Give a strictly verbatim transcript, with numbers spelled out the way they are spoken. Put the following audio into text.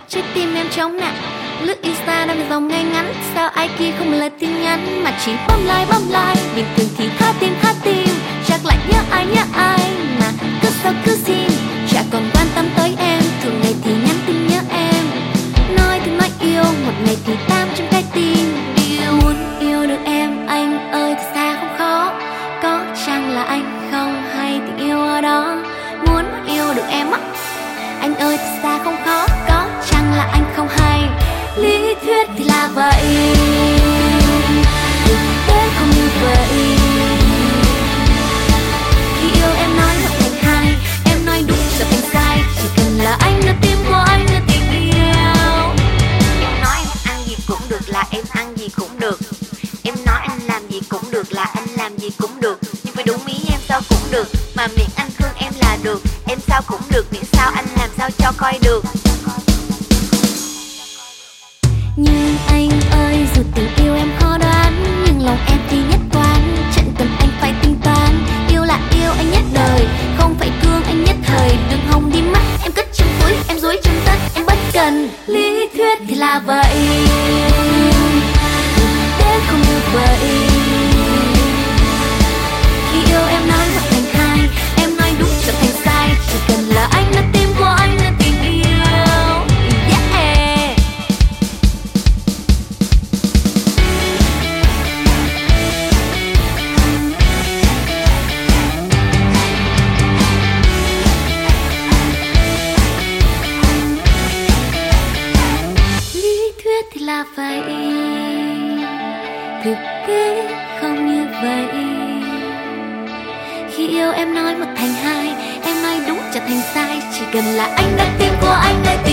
trái tim em trống nặng. Lướt Insta năm dòng ngay ngắn, sao ai kia không lời tin nhắn mà chỉ bấm like bấm like. Bình thường thì thả tim thả tim, chắc lại nhớ ai nhớ ai mà cứ sao cứ xin, chả còn quan tâm tới em. Thường ngày thì nhắn tin nhớ em, nói thì nói yêu, một ngày thì tám trong trái tim. Yêu muốn yêu được em, anh ơi thì xa không khó, có chăng là anh không hay tình yêu ở đó. Muốn yêu được em á, anh ơi thì xa không khó, có chăng là anh không hay. Lý thuyết thì là vậy, thực tế không như vậy. Khi yêu em nói một thành hai, em nói đúng trở thành sai, chỉ cần là anh là tim của anh là tình yêu. Em nói em ăn gì cũng được là em ăn gì cũng được. Em nói anh làm gì cũng được là anh làm gì cũng được. Nhưng phải đúng ý em sao cũng được, mà miệng anh thương em là được. Em sao cũng được, miễn sao anh làm sao cho coi được. Nhưng anh ơi, dù tình yêu em khó đoán, nhưng lòng em thì nhất quán, chẳng cần anh phải tính toán. Yêu là yêu anh nhất đời, không phải thương anh nhất thời. Đừng hòng đi mắt, em cất trong túi, em dối trong tất, em bất cần. Lý thuyết thì là vậy, thực tế không như vậy. Khi yêu em nói một thành hai, em nói đúng trở thành sai, chỉ cần là anh là tim của anh là tình yêu. Yeah. Lý thuyết thì là vậy, thực tế không như vậy. Khi yêu em nói một thành hai, em nói đúng trở thành sai, chỉ cần là anh là tim của anh là tim.